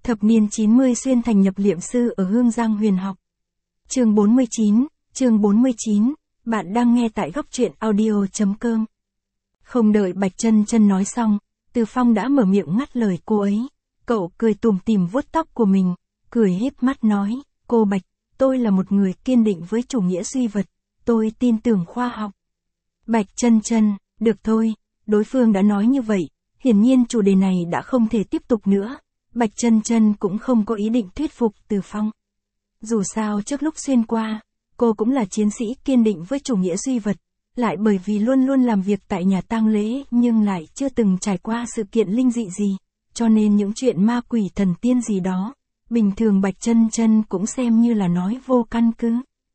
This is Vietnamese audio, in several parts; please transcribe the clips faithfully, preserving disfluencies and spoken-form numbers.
Thập niên chín mươi xuyên thành nhập liệm sư ở Hương Giang huyền học. Chương bốn mươi chín, chương bốn mươi chín, bạn đang nghe tại góc truyện audio.com. Không đợi Bạch Chân Chân nói xong, Từ Phong đã mở miệng ngắt lời cô ấy. Cậu cười tủm tỉm vuốt tóc của mình, cười híp mắt nói, cô Bạch, tôi là một người kiên định với chủ nghĩa duy vật, tôi tin tưởng khoa học. Bạch Chân Chân, được thôi, đối phương đã nói như vậy, hiển nhiên chủ đề này đã không thể tiếp tục nữa. Bạch Chân Chân cũng không có ý định thuyết phục Từ Phong. Dù sao trước lúc xuyên qua, cô cũng là chiến sĩ kiên định với chủ nghĩa duy vật, lại bởi vì luôn luôn làm việc tại nhà tang lễ nhưng lại chưa từng trải qua sự kiện linh dị gì, cho nên những chuyện ma quỷ thần tiên gì đó, bình thường Bạch Chân Chân cũng xem như là nói vô căn cứ.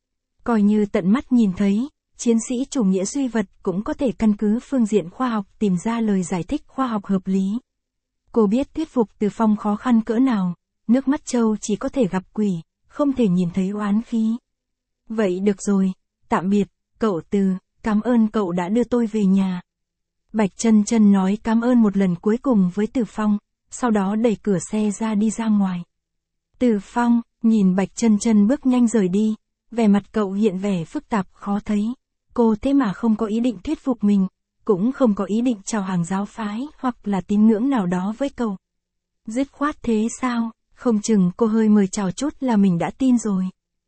Coi như tận mắt nhìn thấy, chiến sĩ chủ nghĩa duy vật cũng có thể căn cứ phương diện khoa học tìm ra lời giải thích khoa học hợp lý. Cô biết thuyết phục Từ Phong khó khăn cỡ nào, nước mắt trâu chỉ có thể gặp quỷ, không thể nhìn thấy oán khí. Vậy được rồi, tạm biệt, cậu Từ, cảm ơn cậu đã đưa tôi về nhà. Bạch Chân Chân nói cảm ơn một lần cuối cùng với Từ Phong, sau đó đẩy cửa xe ra đi ra ngoài. Từ Phong, nhìn Bạch Chân Chân bước nhanh rời đi, vẻ mặt cậu hiện vẻ phức tạp khó thấy. Cô thế mà không có ý định thuyết phục mình, cũng không có ý định chào hàng giáo phái hoặc là tín ngưỡng nào đó với cậu. Dứt khoát thế sao, không chừng cô hơi mời chào chút là mình đã tin rồi.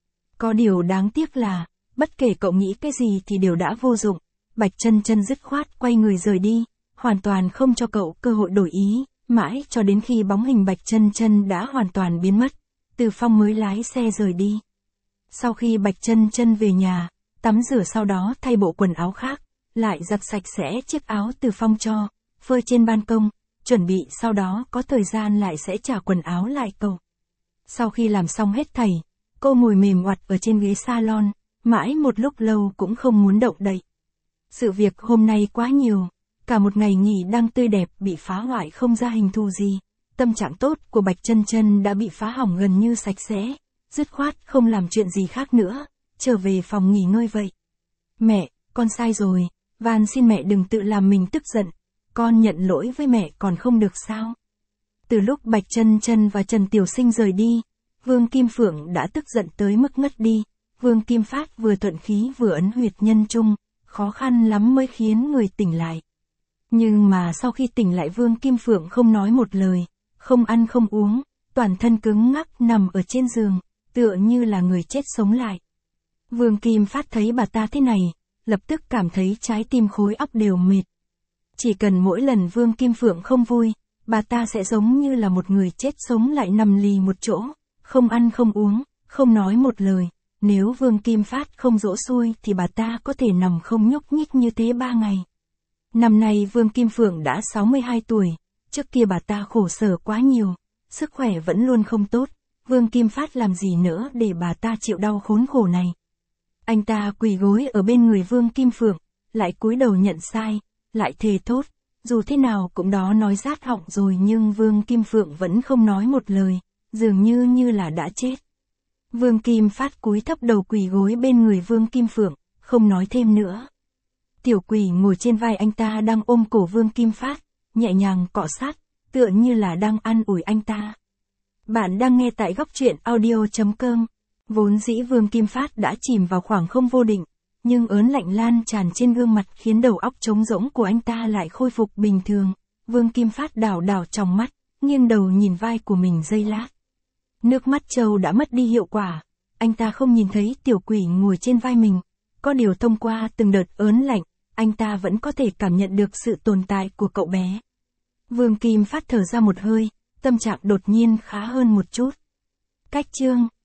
Có điều đáng tiếc là, bất kể cậu nghĩ cái gì thì đều đã vô dụng. Bạch Chân Chân dứt khoát quay người rời đi, hoàn toàn không cho cậu cơ hội đổi ý, mãi cho đến khi bóng hình Bạch Chân Chân đã hoàn toàn biến mất, Từ Phong mới lái xe rời đi. Sau khi Bạch Chân Chân về nhà, tắm rửa sau đó thay bộ quần áo khác, lại giặt sạch sẽ chiếc áo Từ Phong cho, phơi trên ban công, chuẩn bị sau đó có thời gian lại sẽ trả quần áo lại cậu. Sau khi làm xong hết thảy, cô ngồi mềm oặt ở trên ghế salon, mãi một lúc lâu cũng không muốn động đậy. Sự việc hôm nay quá nhiều, cả một ngày nghỉ đang tươi đẹp bị phá hoại không ra hình thù gì, tâm trạng tốt của Bạch Chân Chân đã bị phá hỏng gần như sạch sẽ, dứt khoát không làm chuyện gì khác nữa, trở về phòng nghỉ ngơi vậy. Mẹ, con sai rồi, van xin mẹ đừng tự làm mình tức giận, con nhận lỗi với mẹ còn không được sao? Từ lúc Bạch Chân Chân và Trần Tiểu Sinh rời đi, Vương Kim Phượng đã tức giận tới mức ngất đi. Vương Kim Phát vừa thuận khí vừa ấn huyệt nhân trung, khó khăn lắm mới khiến người tỉnh lại. Nhưng mà sau khi tỉnh lại Vương Kim Phượng không nói một lời, không ăn không uống, toàn thân cứng ngắc nằm ở trên giường, tựa như là người chết sống lại. Vương Kim Phát thấy bà ta thế này, lập tức cảm thấy trái tim khối óc đều mệt. Chỉ cần mỗi lần Vương Kim Phượng không vui, bà ta sẽ giống như là một người chết sống lại nằm lì một chỗ, không ăn không uống, không nói một lời. Nếu Vương Kim Phát không dỗ xuôi thì bà ta có thể nằm không nhúc nhích như thế ba ngày. Năm nay Vương Kim Phượng đã sáu mươi hai tuổi, trước kia bà ta khổ sở quá nhiều, sức khỏe vẫn luôn không tốt, Vương Kim Phát làm gì nữa để bà ta chịu đau khốn khổ này. Anh ta quỳ gối ở bên người Vương Kim Phượng, lại cúi đầu nhận sai, lại thề thốt, dù thế nào cũng đó nói rát họng rồi nhưng Vương Kim Phượng vẫn không nói một lời, dường như như là đã chết. Vương Kim Phát cúi thấp đầu quỳ gối bên người Vương Kim Phượng, không nói thêm nữa. Tiểu Quỷ ngồi trên vai anh ta đang ôm cổ Vương Kim Phát, nhẹ nhàng cọ sát, tựa như là đang an ủi anh ta. Bạn đang nghe tại góc truyện audio.com. Vốn dĩ Vương Kim Phát đã chìm vào khoảng không vô định, nhưng ớn lạnh lan tràn trên gương mặt khiến đầu óc trống rỗng của anh ta lại khôi phục bình thường. Vương Kim Phát đảo đảo trong mắt, nghiêng đầu nhìn vai của mình giây lát. Nước mắt trâu đã mất đi hiệu quả, anh ta không nhìn thấy Tiểu Quỷ ngồi trên vai mình, có điều thông qua từng đợt ớn lạnh, anh ta vẫn có thể cảm nhận được sự tồn tại của cậu bé. Vương Kim Phát thở ra một hơi, tâm trạng đột nhiên khá hơn một chút. Cách chương